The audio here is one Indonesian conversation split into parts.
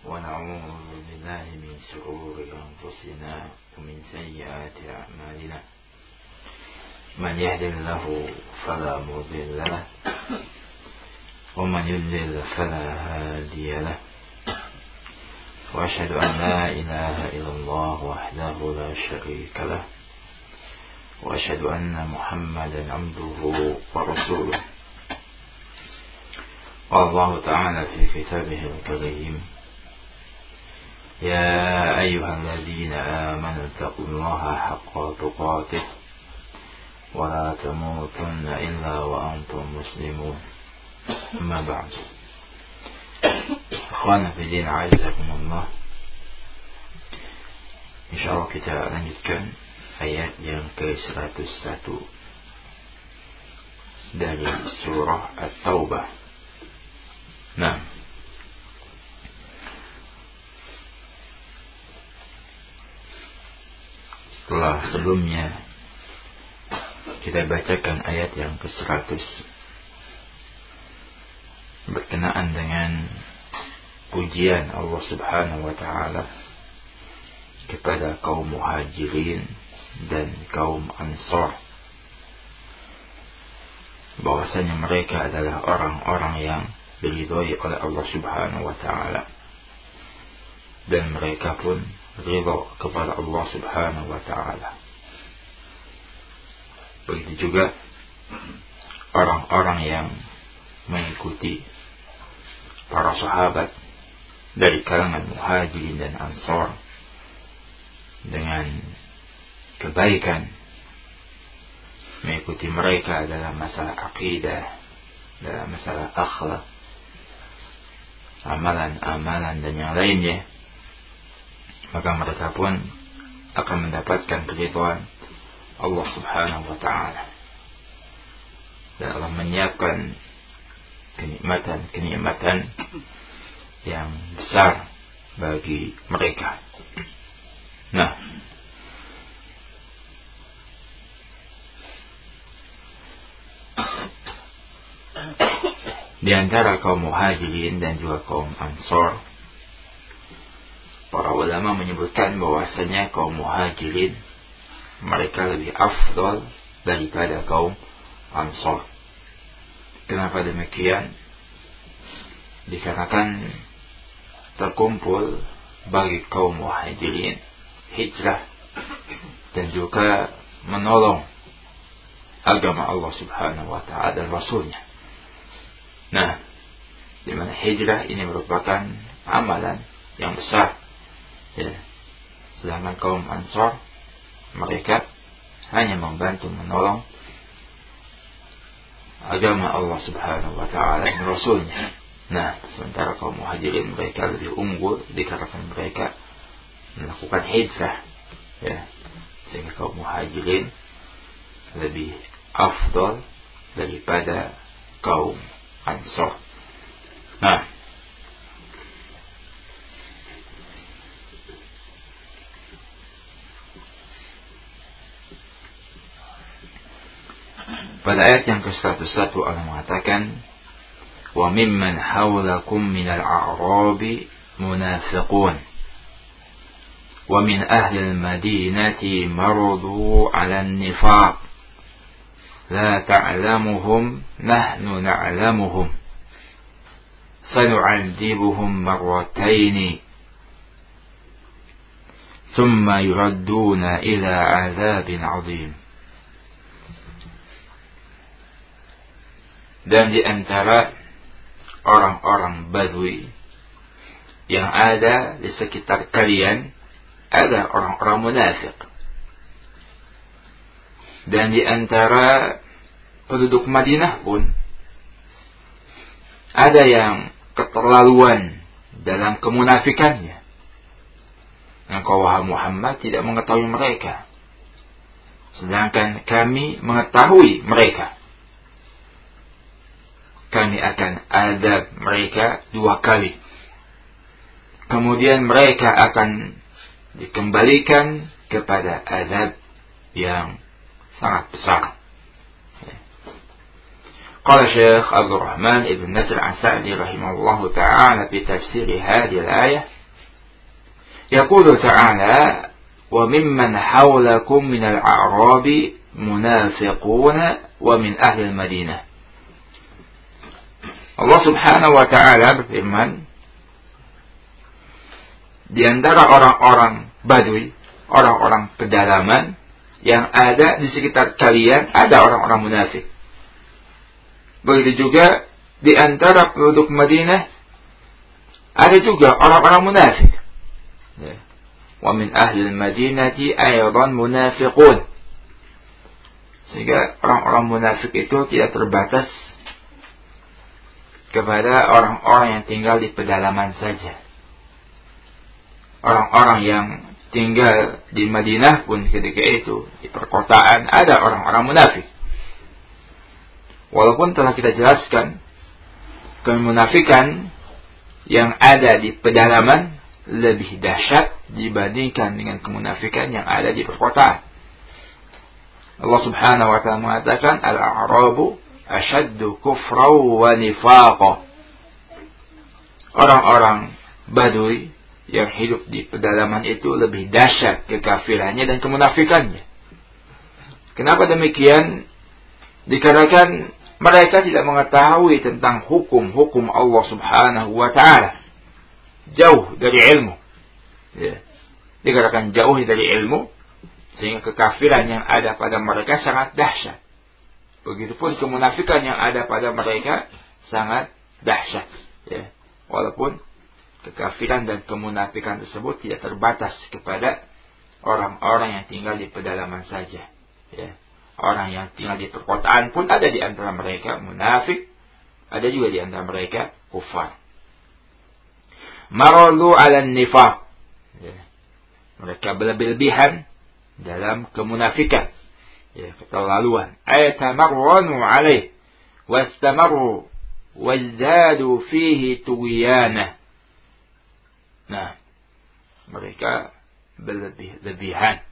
ونعوذ بالله من شرور أنفسنا ومن سيئات أعمالنا من يهد الله فلا مضل له ومن يضلل فلا هادي له وأشهد أن لا إله إلا الله وحده لا شريك له وأشهد أن محمدا عبده ورسوله. قال الله تعالى في كتابه الكريم: يا أيها الذين آمنوا اتقوا الله حق تقاته ولا تموتن إلا وأنتم مسلمون. أما بعد، أخوانا في الدين أعزكم الله. InsyaAllah kita lanjutkan ayat yang ke-101 dari surah At-Taubah. Nah, setelah sebelumnya kita bacakan ayat yang ke-100 berkenaan dengan pujian Allah Subhanahu wa Ta'ala kepada kaum Muhajirin dan kaum Ansar, bahwasanya mereka adalah orang-orang yang diridhoi oleh Allah Subhanahu wa Ta'ala, dan mereka pun ridha kepada Allah Subhanahu wa Ta'ala. Begitu juga orang-orang yang mengikuti para sahabat dari kalangan Muhajirin dan Ansar dengan kebaikan. Mengikuti mereka dalam masalah akidah, dalam masalah akhlak, amalan-amalan dan yang lainnya, maka mereka pun akan mendapatkan keridhaan Allah Subhanahu wa Ta'ala, dan Allah menyiapkan kenikmatan yang besar bagi mereka. Nah, di antara kaum Muhajirin dan juga kaum Ansar, para ulama menyebutkan bahwasanya kaum Muhajirin mereka lebih afdal daripada kaum Ansar. Kenapa demikian? Dikarenakan terkumpul bagi kaum Muhajirin hijrah dan juga menolong agama Allah Subhanahu wa Ta'ala dan Rasulnya. Nah, di mana hijrah ini merupakan amalan yang besar, ya. Sedangkan kaum Ansar mereka hanya membantu menolong agama Allah Subhanahu wa Ta'ala dan Rasulnya. Nah, sementara kaum Muhajirin mereka lebih unggul dikarenakan mereka melakukan hijrah, ya. Sehingga kaum Muhajirin lebih afdal daripada kaum Ansar. Nah, pada ayat yang ke-101 Allah mengatakan: wa mimman hawlakum minal a'rabi munafiqun wa min ahli al-madinati maradu 'ala an-nifaq la ta'lamuhum nahnu na'lamuhum sanu'adzibuhum marrataini thumma yuradduna ila 'adzabin 'adzim. Dan di antara orang-orang Badui yang ada di sekitar kalian ada orang-orang munafik. Dan di antara penduduk Madinah pun ada yang keterlaluan dalam kemunafikannya. Engkau wahai Muhammad tidak mengetahui mereka, sedangkan kami mengetahui mereka. Kami akan azab mereka 2 kali. Kemudian mereka akan dikembalikan kepada azab yang sangat besar. Qala Syekh Abdul Rahman ibn Nasr As-Sa'di rahimahullahu ta'ala fi tafsir hadhihi al-ayah yaqulu ta'ala wa mimman hawlakum min al-a'rabi munafiquna wa min ahli al-Madinah. Allah Subhanahu wa ta'ala berfirman, di antara orang-orang Badui, orang-orang pedalaman yang ada di sekitar kalian ada orang-orang munafik. Begitu juga di antara penduduk Madinah ada juga orang-orang munafik. Wa min ahli al-Madinati aydan munafiqun. Sehingga orang-orang munafik itu tidak terbatas kepada orang-orang yang tinggal di pedalaman saja. Orang-orang yang tinggal di Madinah pun ketika itu di perkotaan ada orang-orang munafik. Walaupun telah kita jelaskan kemunafikan yang ada di pedalaman lebih dahsyat dibandingkan dengan kemunafikan yang ada di perkotaan. Allah Subhanahu wa ta'ala mengatakan al-a'rabu ashaddu kufran wa nifaqa. Orang-orang Badui yang hidup di pedalaman itu lebih dahsyat kekafirannya dan kemunafikannya. Kenapa demikian? Dikarenakan mereka tidak mengetahui tentang hukum-hukum Allah Subhanahu wa ta'ala. Jauh dari ilmu. Dikarenakan jauh dari ilmu, sehingga kekafiran yang ada pada mereka sangat dahsyat. Begitupun kemunafikan yang ada pada mereka sangat dahsyat. Walaupun kekafiran dan kemunafikan tersebut tidak terbatas kepada orang-orang yang tinggal di pedalaman saja. Orang yang tinggal di perkotaan pun ada di antara mereka munafik, ada juga di antara mereka kufar. Maradu 'ala nifaq. Mereka berlebihan dalam kemunafikan. Keterlaluan. Ayatamarranu 'alaihi wastamaru wazdadu fihi tughyanah. Nah, mereka berlebihan.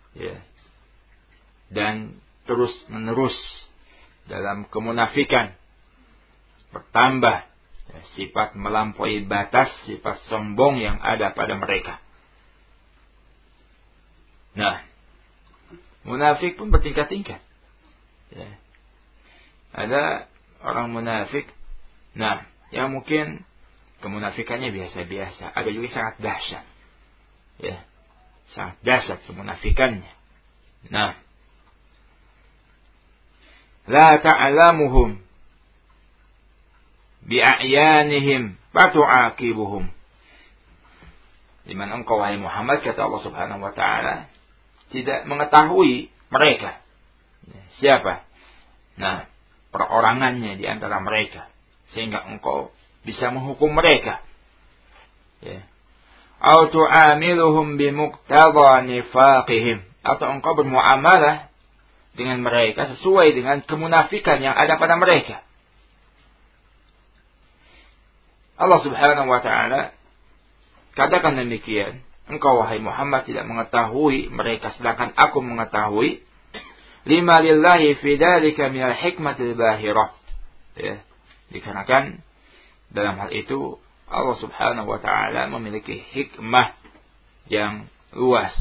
Dan terus menerus dalam kemunafikan, bertambah sifat melampaui batas, sifat sombong yang ada pada mereka. Nah, munafik pun bertingkat-tingkat. Ada orang munafik, yang mungkin kemunafikannya biasa-biasa, ada juga sangat dahsyat. Sangat dahsyat kemunafikannya. La ta'lamuhum bi'ayanihim fatu'aqibuhum. Di mana engkau wahai Muhammad, kata Allah Subhanahu wa ta'ala, tidak mengetahui mereka. Siapa? Perorangannya di antara mereka, sehingga engkau bisa menghukum mereka. Au tu'amiluhum bimuqtada nifaqihim, atau engkau bermuamalah dengan mereka sesuai dengan kemunafikan yang ada pada mereka. Allah Subhanahu wa ta'ala katakan demikian, engkau wahai Muhammad tidak mengetahui mereka sedangkan aku mengetahui. Lima lillahi fi dzalika minal hikmatil bahirah. Dikarenakan dalam hal itu Allah Subhanahu wa ta'ala memiliki hikmah yang luas.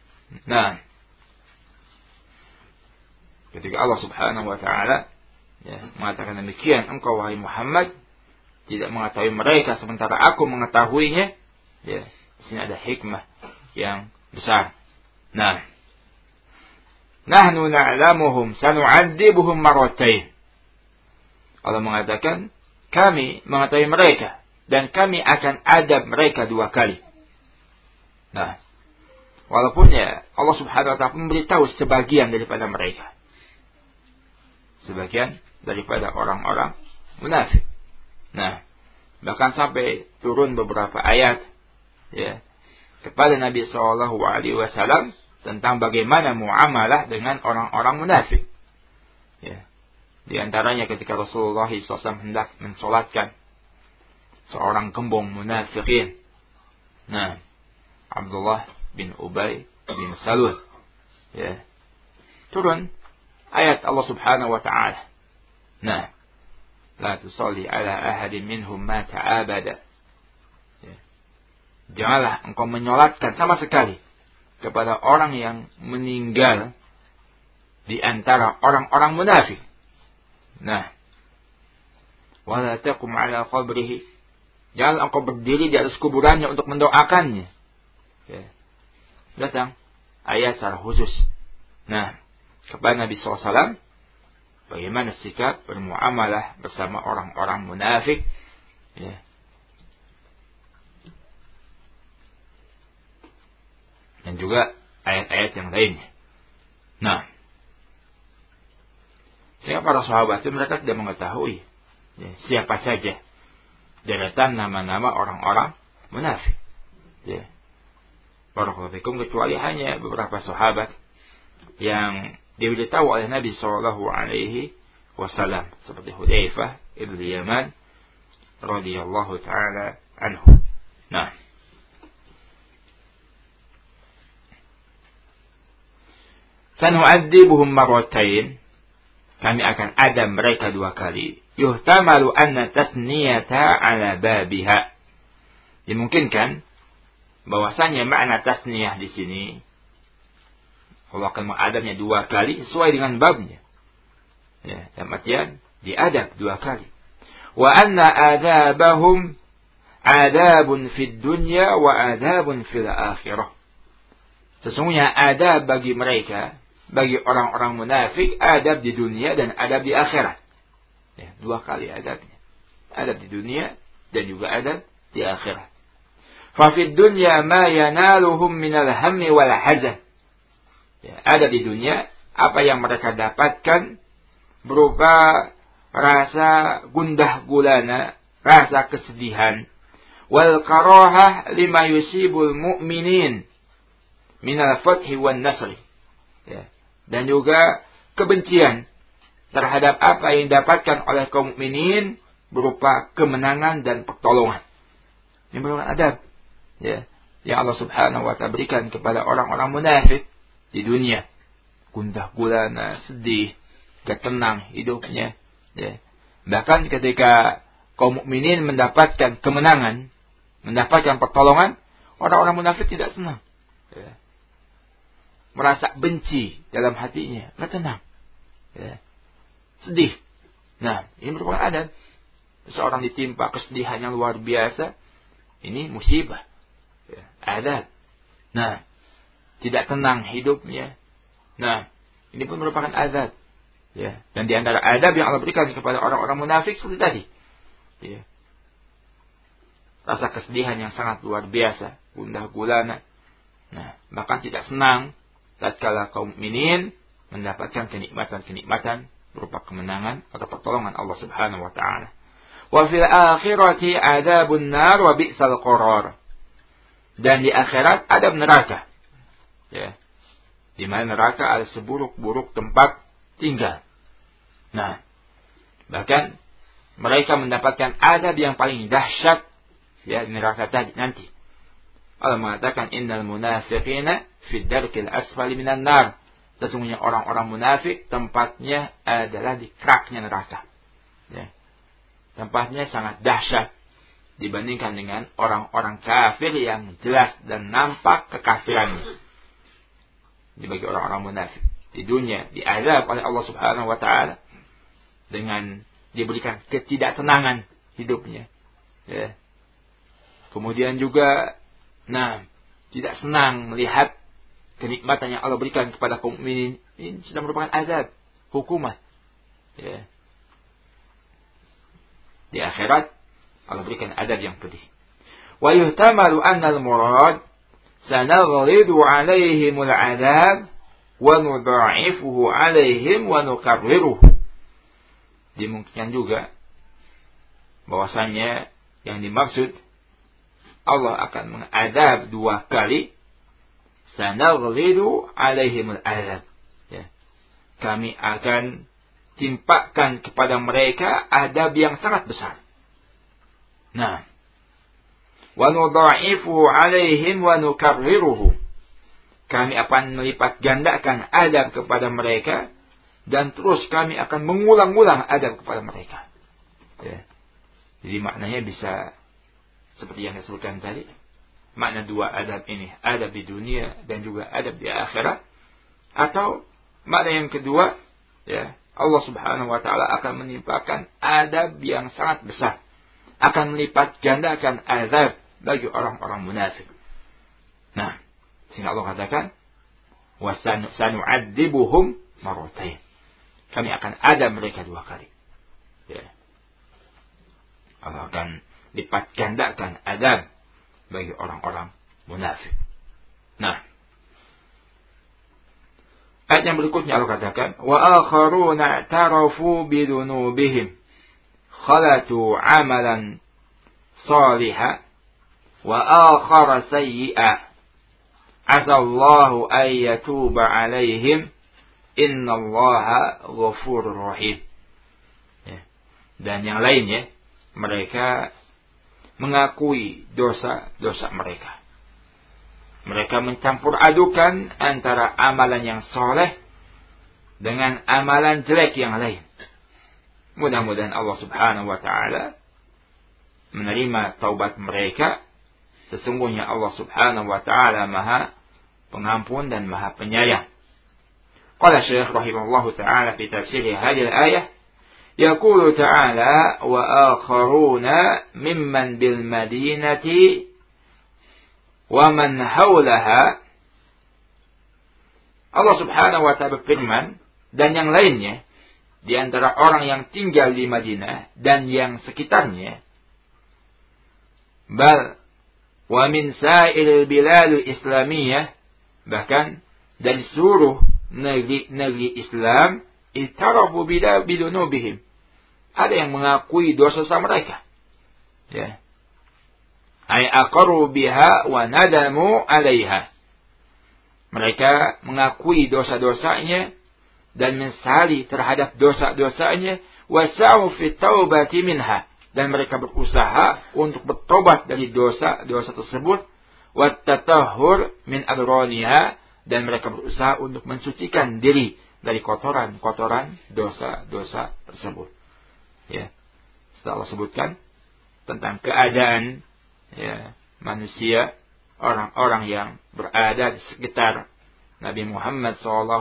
Ketika Allah Subhanahu wa ta'ala mengatakan demikian, engkau wahai Muhammad tidak mengetahui mereka sementara aku mengetahuinya, di sini ada hikmah yang besar. Nahnu na'lamuhum sanu'adzibuhum marratain. Allah mengatakan kami mengetahui mereka dan kami akan adab mereka 2 kali. Walaupun Allah Subhanahu wa ta'ala memberitahu sebagian daripada mereka, sebagian daripada orang-orang munafik. Bahkan sampai turun beberapa ayat kepada Nabi SAW tentang bagaimana muamalah dengan orang-orang munafik. Di antaranya ketika Rasulullah SAW hendak mensolatkan seorang gembong munafikin, Abdullah bin Ubay bin Salul, turun ayat Allah Subhanahu wa ta'ala. la tusalli ala ahadin minhum mata abada. Ya. Janganlah engkau menyolatkan sama sekali kepada orang yang meninggal di antara orang-orang munafik. Nah, wala taqum ala qabrihi. Jangan engkau berdiri di atas kuburannya untuk mendoakannya. Ya. Datang ayat secara khusus. Nah, kepada Nabi SAW, bagaimana sikap bermuamalah bersama orang-orang munafik. Ya. Dan juga ayat-ayat yang lainnya. Nah, sehingga para sahabat itu mereka tidak mengetahui ya, siapa saja deretan nama-nama orang-orang munafik. Ya. Barakallahu fikum, kecuali hanya beberapa sahabat yang diberitahu oleh Nabi SAW seperti Hudzaifah ibn Yaman radhiyallahu taala anhu. Nah, sanu'adzibuhum marratain, kami akan adab mereka 2 kali. Yuhtamalu anna tasniyata ala babiha. Dimungkinkan bahwasanya makna tasniyah di sini Allah akan mengadabnya 2 kali sesuai dengan babnya. Ya, dalam artian diadab 2 kali. Wa anna adabahum adabun fid dunya wa adabun fil akhirah. Sesungguhnya adab bagi mereka, bagi orang-orang munafik, adab di dunia dan adab di akhirat. Ya, 2 kali adabnya. Adab di dunia dan juga adab di akhirat. Fa fid dunya ma yanaluhum minal hammi wal hazan. Ya, adab di dunia apa yang mereka dapatkan berupa rasa gundah gulana, rasa kesedihan, wal karahah lima yusibul mu'minin minal fathi wan nasri. Ya. Dan juga kebencian terhadap apa yang didapatkan oleh kaum mukminin berupa kemenangan dan pertolongan. Ini merupakan adab ya, yang Allah Subhanahu wa taala berikan kepada orang-orang munafik di dunia. Gundah gulana, sedih, gak tenang hidupnya ya. Bahkan ketika kaum mukminin mendapatkan kemenangan, mendapatkan pertolongan, orang-orang munafik tidak senang ya. Merasa benci dalam hatinya, gak tenang ya. Sedih. Nah, ini merupakan adab. Seorang ditimpa kesedihan yang luar biasa, ini musibah ya, adab. Nah, tidak tenang hidupnya. Nah, ini pun merupakan adab ya. Dan di antara adab yang Allah berikan kepada orang-orang munafik seperti tadi ya, rasa kesedihan yang sangat luar biasa, gundah gulana. Nah, bahkan tidak senang tatkala kaum mukminin mendapatkan kenikmatan-kenikmatan berupa kemenangan atau pertolongan Allah Subhanahu wa taala. Wa fil akhirati adzabun nar wa bi'sal qarar. Dan di akhirat adab neraka. Ya. Di mana neraka adalah seburuk-buruk tempat tinggal. Nah, bahkan mereka mendapatkan adab yang paling dahsyat ya di neraka tadi nanti. Allah mengatakan innal munafiqina fid darkil asfali minan nar. Sesungguhnya orang-orang munafik tempatnya adalah di keraknya neraka. Ya. Tempatnya sangat dahsyat dibandingkan dengan orang-orang kafir yang jelas dan nampak kekafirannya. Dibagi orang-orang munafik di dunia diazab oleh Allah Subhanahu wa taala dengan diberikan ketidaktenangan hidupnya. Ya. Kemudian juga tidak senang melihat kenikmatan yang Allah berikan kepada kaum mukminin. Ini sudah merupakan azab, hukuman. Ya. Di akhirat Allah berikan azab yang pedih. Wa yuhtamalu anna al-murad sanaghridu 'alaihimul 'adzab wa nudha'ifuhu 'alaihim wa nukarriruhu. Dimungkinkan juga bahwasanya yang dimaksud Allah akan mengadab 2 kali. Sanaghridu 'alaihimul 'adzab. Ya. Kami akan timpakan kepada mereka adab yang sangat besar. Nah, wa nudha'ifu 'alaihim wa nukarriruhu. Kami akan melipat gandakan adab kepada mereka dan terus kami akan mengulang-ulang adab kepada mereka. Ya. Jadi maknanya bisa seperti yang disebutkan tadi. Makna dua adab ini, adab di dunia dan juga adab di akhirat. Atau makna yang kedua, ya, Allah Subhanahu wa taala akan menimpakan adab yang sangat besar. Akan melipat gandakan azab bagi orang-orang munafik. Nah, sehingga Allah katakan, "Wa sanu'adzibuhum marratain." Kami akan adab mereka 2 kali. Ya. Allah akan lipat gandakan azab bagi orang-orang munafik. Nah, ayat yang berikutnya Allah katakan, "Wa akharuna i'tarafu bi dzunubihim khalatu 'amalan shalihan wa akhara sayyi'an asallahu ay yatuba 'alaihim innallaha ghafurur rahim." Ya. Dan yang lainnya, mereka mengakui dosa-dosa mereka. Mereka mencampur adukan antara amalan yang soleh dengan amalan jelek yang lain. Mudah-mudahan Allah Subhanahu wa taala menerima taubat mereka. Sesungguhnya Allah Subhanahu wa taala Maha Pengampun dan Maha Penyayang. Qala Syekh rahimahullahu taala fi tafsir hadhihi al-ayah, yaqulu ta'ala wa akharuna mimman bil madinati wa man haulaha. Allah Subhanahu wa taala berfirman, dan yang lainnya di antara orang yang tinggal di Madinah dan yang sekitarnya, bal wa min sa'il bilal islamiyah, bahkan dari seluruh negeri Islam, itarafu bidunubihim, ada yang mengakui dosa-dosa mereka. Ya. Ay aqarru biha wa nadamu 'alaiha. Mereka mengakui dosa-dosanya dan menyesali terhadap dosa-dosanya, wa sa'u fi taubati minha, dan mereka berusaha untuk bertobat dari dosa-dosa tersebut, wa tatahhur min adraniha, dan mereka berusaha untuk mensucikan diri dari kotoran-kotoran dosa-dosa tersebut. Ya. Setelah Allah sebutkan tentang keadaan, ya, manusia, orang-orang yang berada di sekitar Nabi Muhammad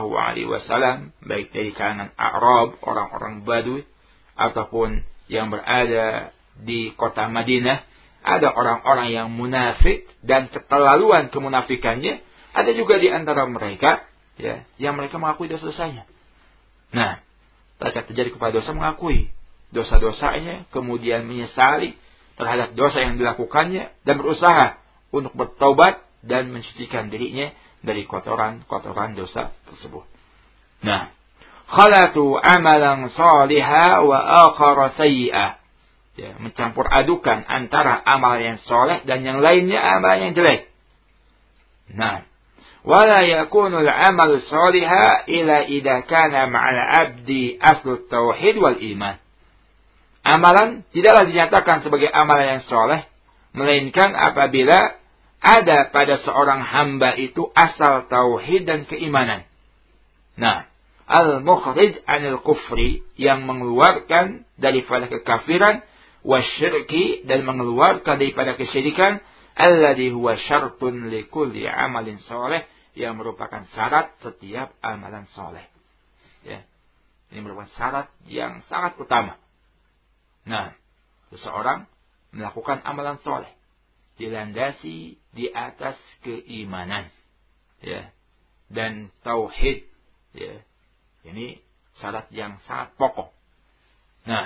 SAW, baik dari kalangan A'rab, orang-orang Badui, ataupun yang berada di kota Madinah, ada orang-orang yang munafik dan keterlaluan kemunafikannya. Ada juga di antara mereka, ya, yang mereka mengakui dosa-dosanya. Nah, mereka terjadi kepada dosa, mengakui dosa-dosanya, kemudian menyesali terhadap dosa yang dilakukannya, dan berusaha untuk bertaubat dan mensucikan dirinya dari kotoran-kotoran dosa tersebut. Nah, khalatu amalan salihah wa akhara sayyi'ah. Ya, mencampur adukan antara amal yang soleh dan yang lainnya amal yang jelek. Nah, wala yakunu al-amal salihah ila idza kana ma'al 'abdi aslu tauhid wal iman. Amalan tidaklah dinyatakan sebagai amalan yang soleh, melainkan apabila ada pada seorang hamba itu asal tauhid dan keimanan. Nah, al-mukhrij 'anil kufri, yang mengeluarkan daripada kekafiran, wasyirki, dan mengeluarkan daripada kesyirikan, alladhi huwa syartun likulli amalin soleh, yang merupakan syarat setiap amalan soleh. Ya. Ini merupakan syarat yang sangat utama. Nah, seseorang melakukan amalan soleh dilandasi di atas keimanan, ya, dan tauhid, ya. Ini syarat yang sangat pokok. Nah,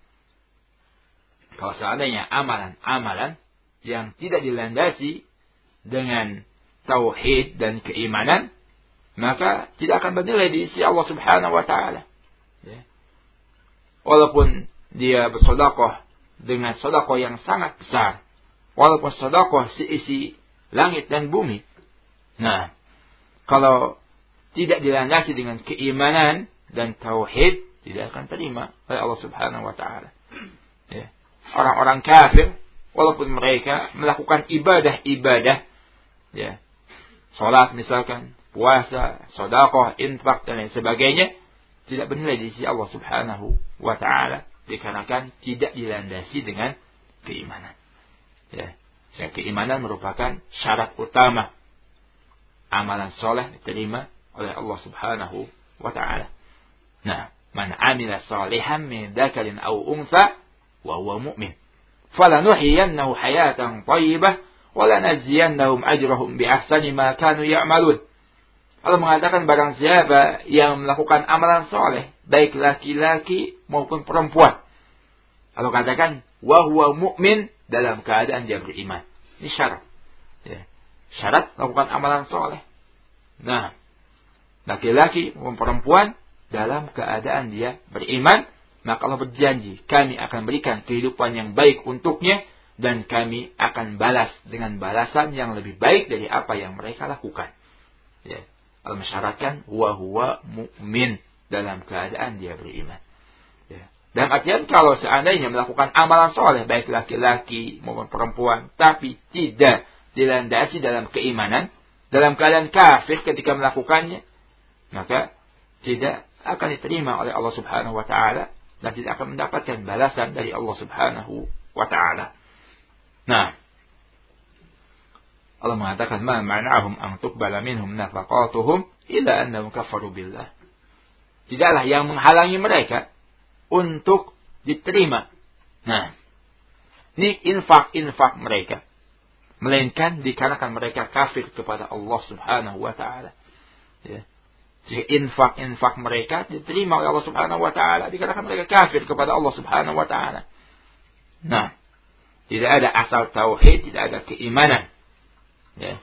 kalau seandainya amalan-amalan yang tidak dilandasi dengan tauhid dan keimanan, maka tidak akan bernilai di sisi Allah Subhanahu wa taala. Ya. Walaupun dia bersedekah dengan sedekah yang sangat besar, walaupun sedekah seisi langit dan bumi. Nah, kalau tidak dilandasi dengan keimanan dan tauhid, tidak akan terima oleh Allah Subhanahu wa taala. Ya. Orang-orang kafir, walaupun mereka melakukan ibadah-ibadah, ya, salat misalkan, puasa, sedekah, infak, dan lain sebagainya, tidak bernilai di sisi Allah Subhanahu wa taala, dikarenakan tidak dilandasi dengan keimanan. Ya. Keimanan merupakan syarat utama amalan soleh diterima oleh Allah Subhanahu wa ta'ala. Nah, man amila salihan min dzakarin aw untha wa huwa mu'min falanuhyiyannahu hayatan thayyibah wa lanajziyannahum ajrahum bi ahsani ma kanu ya'malun. Allah mengatakan barang siapa yang melakukan amalan soleh, baik laki-laki maupun perempuan, Allah katakan wa huwa mu'min, dalam keadaan dia beriman. Ini syarat. Ya. Syarat melakukan amalan soleh. Nah, laki-laki maupun perempuan dalam keadaan dia beriman, maka Allah berjanji, kami akan berikan kehidupan yang baik untuknya, dan kami akan balas dengan balasan yang lebih baik dari apa yang mereka lakukan. Ya. Allah mensyaratkan wa huwa mu'min, dalam keadaan dia beriman. Ya. Dan artian kalau seandainya melakukan amalan soleh, baik laki-laki maupun perempuan, tapi tidak dilandasi dalam keimanan, dalam keadaan kafir ketika melakukannya, maka tidak akan diterima oleh Allah Subhanahu wa ta'ala, dan tidak akan mendapatkan balasan dari Allah Subhanahu wa ta'ala. Nah, Allah mengatakan, ma mana'ahum an tuqbala minhum nafaqatuhum illa annahum kafaru billah. Tidaklah yang menghalangi mereka untuk diterima. Nah, ini infak mereka, melainkan dikarenakan mereka kafir kepada Allah Subhanahu wa ta'ala. Ya. Jadi infak mereka diterima oleh Allah Subhanahu wa ta'ala dikarenakan mereka kafir kepada Allah Subhanahu wa ta'ala. Nah, tidak ada asal tauhid, tidak ada keimanan. Ya.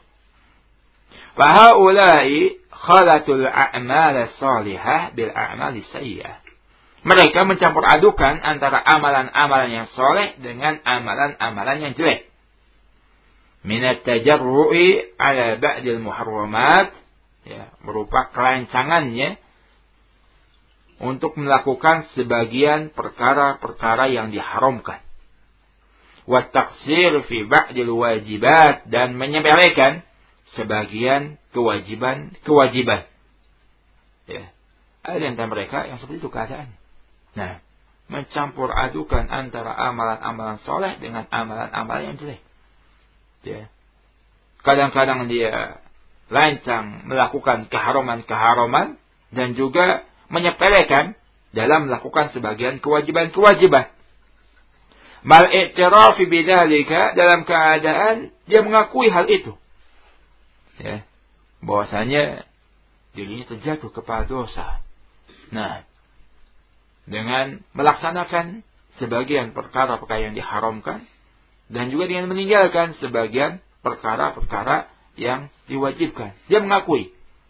Fahaulai khalatul a'mal as-salihah bil a'mal as-sayyi'ah. Mereka mencampur adukan antara amalan-amalan yang soleh dengan amalan-amalan yang jelek. Minat tajarru'i ala ba'dil muharramat, ya, berupa kelancangannya untuk melakukan sebagian perkara-perkara yang diharamkan. Wa taqsir fi ba'dil wajibat, dan menyepelekan sebagian kewajiban. Ya. Ada di antara mereka yang seperti itu keadaannya. Nah, mencampur adukan antara amalan-amalan soleh dengan amalan-amalan yang jelek. Ya. Kadang-kadang dia lancang melakukan keharaman-keharaman, dan juga menyepelekan dalam melakukan sebagian kewajiban-kewajiban. Mal i'tirafi bidzalika, dalam keadaan dia mengakui hal itu. Ya. Bahwasanya dirinya terjatuh kepada dosa. Nah, dengan melaksanakan sebagian perkara-perkara yang diharamkan, dan juga dengan meninggalkan sebagian perkara-perkara yang diwajibkan. Dia mengakui.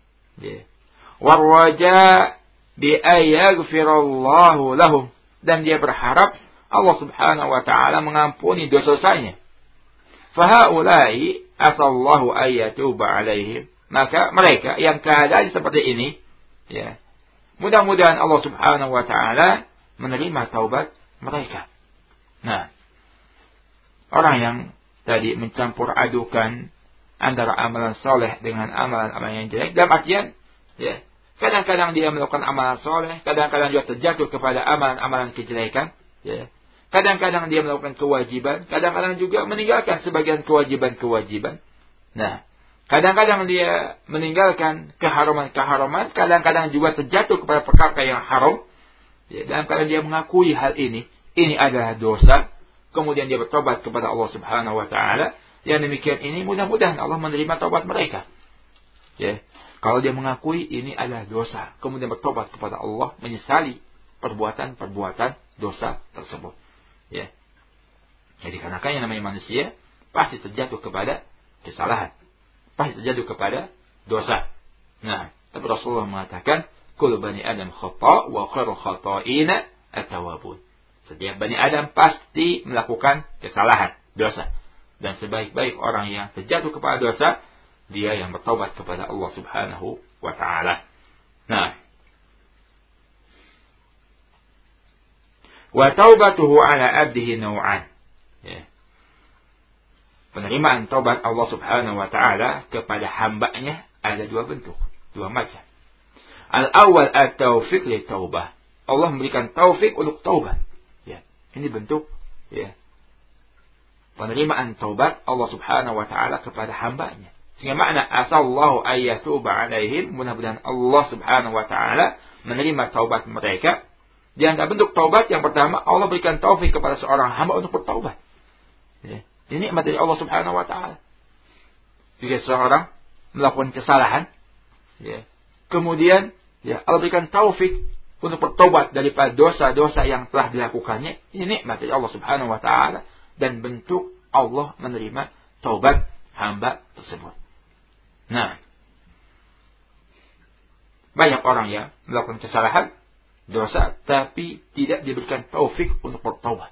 Warwaja bi ayaghfirallahu lahum, dan dia berharap Allah Subhanahu wa ta'ala mengampuni dosa-dosanya. Fahaulai asallahu ayyatuba alaihim, maka mereka yang keadaan seperti ini, ya, mudah-mudahan Allah Subhanahu wa ta'ala menerima taubat mereka. Nah, orang yang tadi mencampur adukan antara amalan soleh dengan amalan-amalan yang jelek, dalam artian, ya, kadang-kadang dia melakukan amalan soleh, kadang-kadang juga terjatuh kepada amalan-amalan kejelekan, ya. Kadang-kadang dia melakukan kewajiban, kadang-kadang juga meninggalkan sebagian kewajiban-kewajiban. Nah, kadang-kadang dia meninggalkan keharaman-keharaman, kadang-kadang juga terjatuh kepada perkara yang haram. Ya, dalam keadaan dia mengakui hal ini adalah dosa, kemudian dia bertobat kepada Allah Subhanahu wa ta'ala. Yang demikian ini mudah-mudahan Allah menerima taubat mereka. Ya, kalau dia mengakui ini adalah dosa, kemudian bertobat kepada Allah, menyesali perbuatan-perbuatan dosa tersebut. Ya. Jadi karena yang namanya manusia pasti terjatuh kepada kesalahan, pasti terjatuh kepada dosa. Nah, tapi Rasulullah mengatakan, kullu bani Adam khata' wa khairu khata'ina at-tawwabun. Setiap bani Adam pasti melakukan kesalahan, dosa. Dan sebaik-baik orang yang terjatuh kepada dosa, dia yang bertobat kepada Allah Subhanahu wa ta'ala. Nah, wa taubatuhu ala abdihi naw'an. Ya. Penerimaan taubat Allah Subhanahu wa ta'ala kepada hambanya ada dua bentuk, dua macam. Al-awwal at-taufiq li taubah. Allah memberikan taufik untuk taubat. Ya. Ini bentuk penerimaan taubat Allah Subhanahu wa taala kepada hambanya. Sehingga makna asallahu ayyatuba alaihim, mudah-mudahan Allah Subhanahu wa taala menerima taubat mereka. Di antara bentuk taubat yang pertama, Allah berikan taufik kepada seorang hamba untuk bertaubat. Ini nikmat dari Allah Subhanahu wa taala. Jika seorang melakukan kesalahan, kemudian Allah berikan taufik untuk bertobat daripada dosa-dosa yang telah dilakukannya. Ini nikmat dari Allah Subhanahu wa taala dan bentuk Allah menerima taubat hamba tersebut. Nah, banyak orang yang melakukan kesalahan, dosa, tapi tidak diberikan taufik untuk bertobat.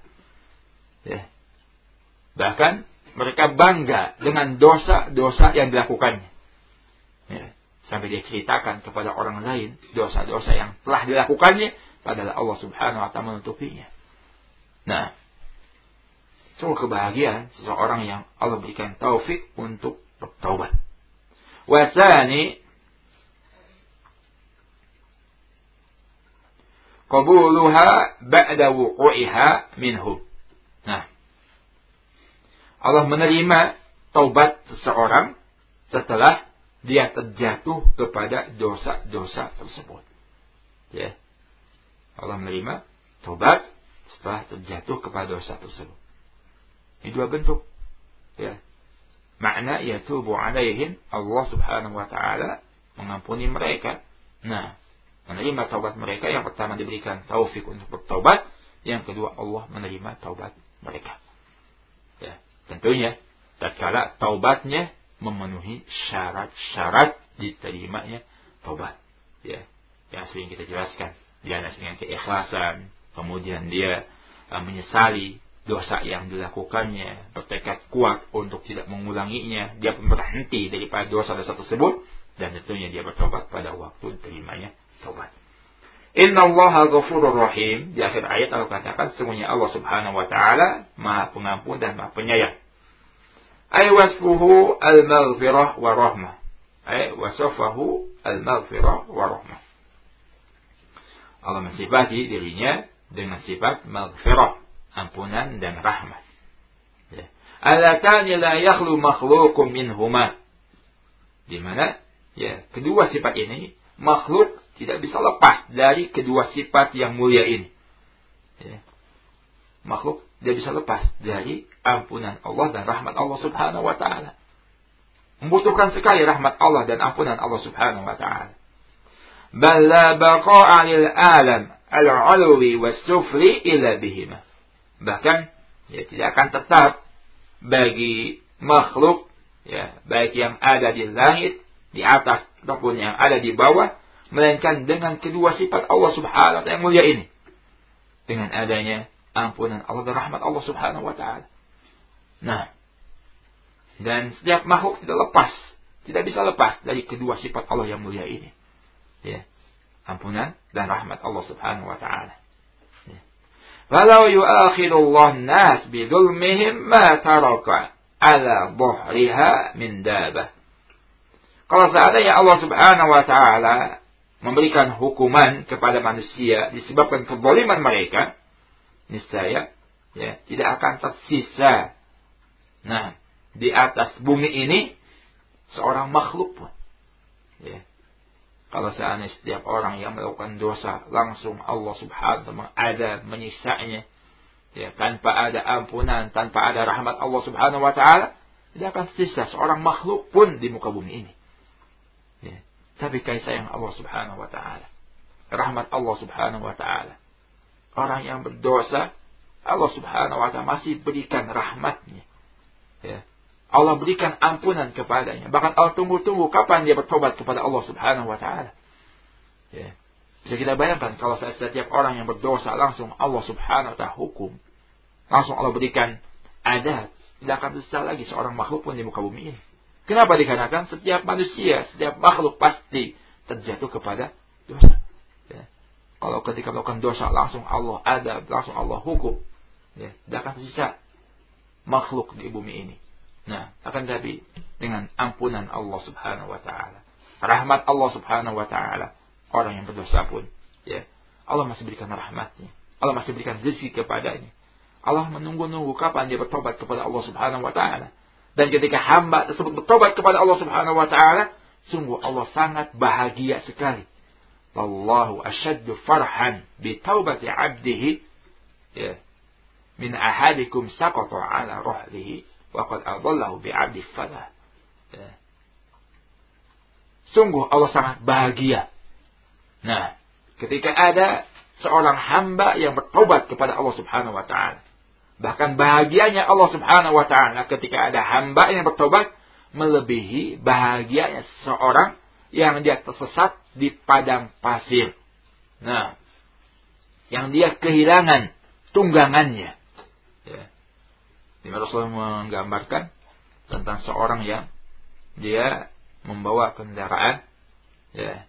Bahkan mereka bangga dengan dosa-dosa yang dilakukannya. Sampai dia ceritakan kepada orang lain dosa-dosa yang telah dilakukannya, padahal Allah Subhanahu wa taala menutupinya. Nah, sungguh kebahagiaan seseorang yang Allah berikan taufik untuk bertaubat. Wasani qabuluha ba'da wuqu'iha minhum. Nah, Allah menerima taubat seseorang setelah dia terjatuh kepada dosa-dosa tersebut. Allah menerima taubat setelah terjatuh kepada dosa tersebut. Ini dua bentuk. Makna yatubu alaihim, Allah Subhanahu wa taala mengampuni mereka. Nah, menerima taubat mereka, yang pertama diberikan taufik untuk bertaubat, yang kedua Allah menerima taubat mereka. Tentunya tatkala taubatnya memenuhi syarat-syarat diterimanya taubat. Yang sering kita jelaskan, dia dengan keikhlasan, kemudian dia menyesali dosa yang dilakukannya, bertekad kuat untuk tidak mengulanginya, dia pun berhenti daripada dosa-dosa tersebut, dan tentunya dia bertobat pada waktu diterimanya taubat. Innallaha ghafurur rahim. Di akhir ayat Allah katakan sesungguhnya Allah Subhanahu wa taala Maha Pengampun dan Maha Penyayang. Ay wasfuhu al-maghfirah wa rahmah. Ay wasafahu al-maghfirah wa rahmah. Allah mensifati dirinya dengan sifat maghfirah, ampunan dan rahmat. Allatani la yakhlu makhluqun minhuma. Di mana kedua sifat ini makhluk tidak bisa lepas dari kedua sifat yang mulia ini. Makhluk tidak bisa lepas dari ampunan Allah dan rahmat Allah Subhanahu wa taala. Membutuhkan sekali rahmat Allah dan ampunan Allah Subhanahu wa taala. Bal la baqa'a lil alam al-'ulwi was-sufli illa bihima. Bahkan tidak akan tetap bagi makhluk baik yang ada di langit, di atas ataupun yang ada di bawah, melainkan dengan kedua sifat Allah Subhanahu wa taala yang mulia ini. Dengan adanya ampunan Allah dan rahmat Allah Subhanahu wa taala. Nah, dan setiap makhluk tidak bisa lepas dari kedua sifat Allah yang mulia ini. Ampunan dan rahmat Allah Subhanahu wa taala. Walau yu'akhirullahu an-nas bi dzulmihim ma taraka ala dhuhriha min dabah. Kalau seandainya Allah Subhanahu wa taala memberikan hukuman kepada manusia disebabkan kezaliman mereka, niscaya tidak akan tersisa di atas bumi ini seorang makhluk pun. Kalau seandainya setiap orang yang melakukan dosa langsung Allah Subhanahu wa taala mengadab, menyiksanya, tanpa ada ampunan, tanpa ada rahmat Allah Subhanahu wa taala, tidak akan tersisa seorang makhluk pun di muka bumi ini. Tapi kasih sayang Allah Subhanahu wa taala, rahmat Allah Subhanahu wa taala, orang yang berdosa, Allah Subhanahu wa taala masih berikan rahmatnya. Allah berikan ampunan kepadanya. Bahkan Allah tunggu-tunggu kapan dia bertobat kepada Allah Subhanahu wa taala. Bisa kita bayangkan kalau setiap orang yang berdosa langsung Allah Subhanahu wa taala hukum. Langsung Allah berikan adab. Tidak akan tersisa lagi seorang makhluk pun di muka bumi ini. Kenapa? Dikarenakan setiap manusia, setiap makhluk pasti terjatuh kepada dosa. Kalau ketika melakukan dosa langsung Allah adab, langsung Allah hukum. Tidak akan tersisa makhluk di bumi ini. Nah, akan tapi dengan ampunan Allah Subhanahu wa taala, rahmat Allah Subhanahu wa taala, orang yang berdosa pun Allah masih berikan rahmatnya, Allah masih berikan rezeki kepadanya, Allah menunggu-nunggu kapan dia bertobat kepada Allah Subhanahu wa taala. Dan ketika hamba tersebut bertobat kepada Allah Subhanahu wa taala, sungguh Allah sangat bahagia sekali. Wallahu ashaddu farhan bi taubati 'abdihi ya min ahadikum saqata 'ala rahlihi wa qad adallahu bi 'abdi falah. Ya. Sungguh Allah sangat bahagia. Nah, ketika ada seorang hamba yang bertobat kepada Allah Subhanahu wa taala. Bahkan bahagianya Allah Subhanahu wa taala ketika ada hamba yang bertobat melebihi bahagianya seorang yang dia tersesat di padang pasir. Nah, yang dia kehilangan tunggangannya. Ya. Ini Rasulullah menggambarkan tentang seorang yang dia membawa kendaraan, ya.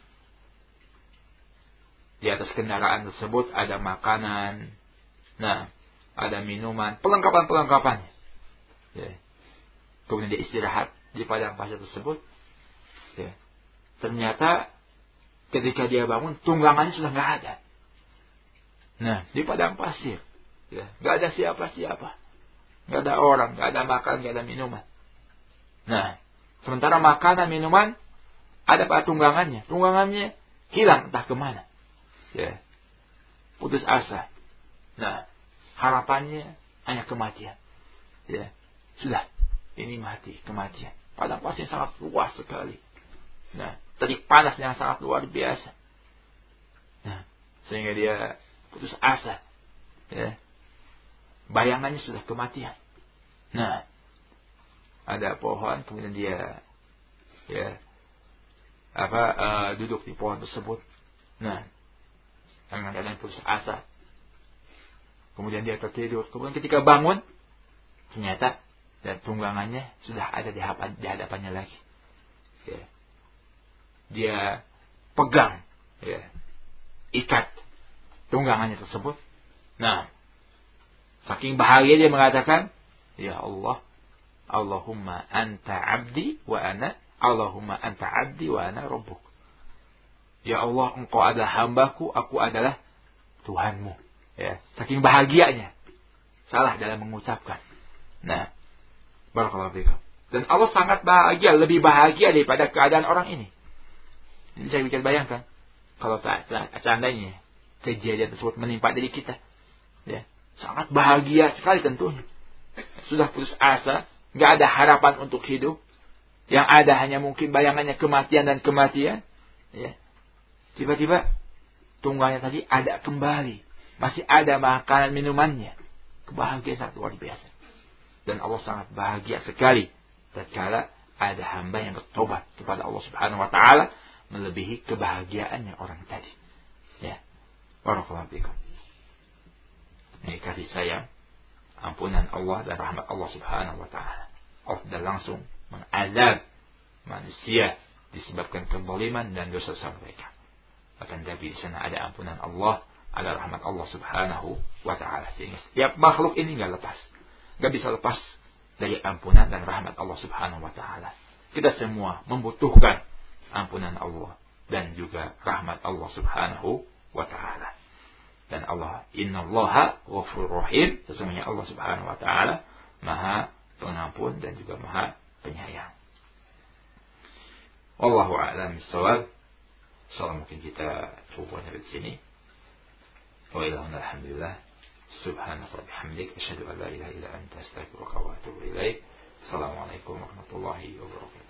Di atas kendaraan tersebut ada makanan, nah, ada minuman, perlengkapan-perlengkapannya. Ya. Kemudian dia istirahat di padang pasir tersebut. Ya. Ternyata ketika dia bangun, tunggangannya sudah nggak ada. Nah, di padang pasir, ya, nggak ada siapa-siapa, nggak ada orang, nggak ada makan, nggak ada minuman. Nah, sementara makanan, minuman ada pada tunggangannya, tunggangannya hilang entah kemana. Ya, putus asa. Nah, harapannya hanya kematian. Ya, sudah, ini mati, kematian. Padang pasir sangat luas sekali. Nah, terik panas yang sangat luar biasa. Nah, sehingga dia putus asa. Ya, bayangannya sudah kematian. Nah, ada pohon, kemudian dia, ya, duduk di pohon tersebut. Nah, dengan keadaan putus asa. Kemudian dia tertidur. Kemudian ketika bangun, ternyata dan tunggangannya sudah ada di hadapannya lagi. Ya. Dia pegang, ya, ikat tunggangannya tersebut. Nah, saking bahagia dia mengatakan, ya Allah, Allahumma anta abdi wa ana rabbuk. Ya Allah, engkau adalah hambaku, aku adalah Tuhanmu. Ya, saking bahagianya. Salah dalam mengucapkan. Nah, barakallahu fikum. Dan Allah sangat bahagia, lebih bahagia daripada keadaan orang ini. Ini saya bisa bayangkan. Kalau seandainya kejadian tersebut menimpa diri kita. Ya, sangat bahagia sekali tentunya. Sudah putus asa, nggak ada harapan untuk hidup. Yang ada hanya mungkin bayangannya kematian dan kematian. Ya. Tiba-tiba tunggangannya tadi ada kembali. Masih ada makanan minumannya. Kebahagiaan sangat luar biasa. Dan Allah sangat bahagia sekali tatkala ada hamba yang bertobat kepada Allah Subhanahu wa taala melebihi kebahagiaannya orang tadi. Ya. Barakallahu fikum. Ini kasih sayang, ampunan Allah dan rahmat Allah Subhanahu wa taala. Allah tidak langsung mengazab manusia disebabkan kezaliman dan dosa-dosa mereka. Akan tapi di sana ada ampunan Allah, ada rahmat Allah Subhanahu wa taala. Sehingga setiap makhluk ini enggak lepas. Enggak bisa lepas dari ampunan dan rahmat Allah Subhanahu wa taala. Kita semua membutuhkan ampunan Allah dan juga rahmat Allah Subhanahu wa taala. Dan Allah, innallaha ghafurur rahim, sesungguhnya Allah Subhanahu wa taala Maha Pengampun dan juga Maha Penyayang. Wallahu a'lam bissawab. Insyaallah mungkin kita cukup sampai di sini. Wa ilahuna alhamdulillah. Subhanaka wa bihamdik asyhadu an la ilaha illa anta astaghfiruka wa atubu ilaik. Assalamualaikum warahmatullahi wabarakatuh.